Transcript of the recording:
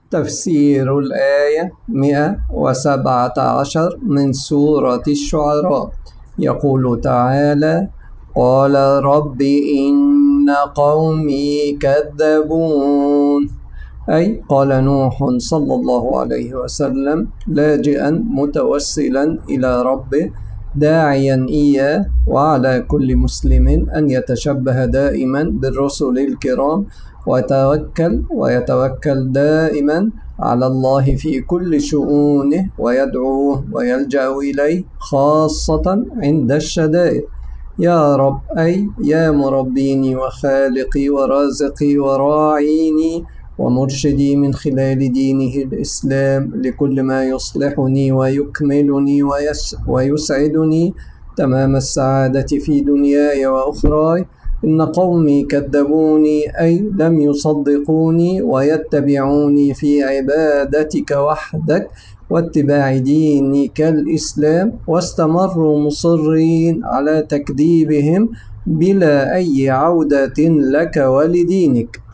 تفسير الآية 117 من سورة الشعراء. يقول تعالى: قال رب إن قومي كذبون، أي قال نوح صلى الله عليه وسلم لاجئا متوسلا إلى ربه داعيا إياه، وعلى كل مسلم أن يتشبه دائما بالرسل الكرام ويتوكل دائما على الله في كل شؤونه، ويدعوه ويلجأ إليه خاصة عند الشدائد. يا رب، أي يا مربيني وخالقي ورازقي وراعيني ومرشدي من خلال دينه الإسلام لكل ما يصلحني ويكملني ويسعدني تمام السعادة في دنياي وأخراي. إن قومي كذبوني، أي لم يصدقوني ويتبعوني في عبادتك وحدك واتباع دينك الإسلام، واستمروا مصرين على تكذيبهم بلا أي عودة لك ولدينك.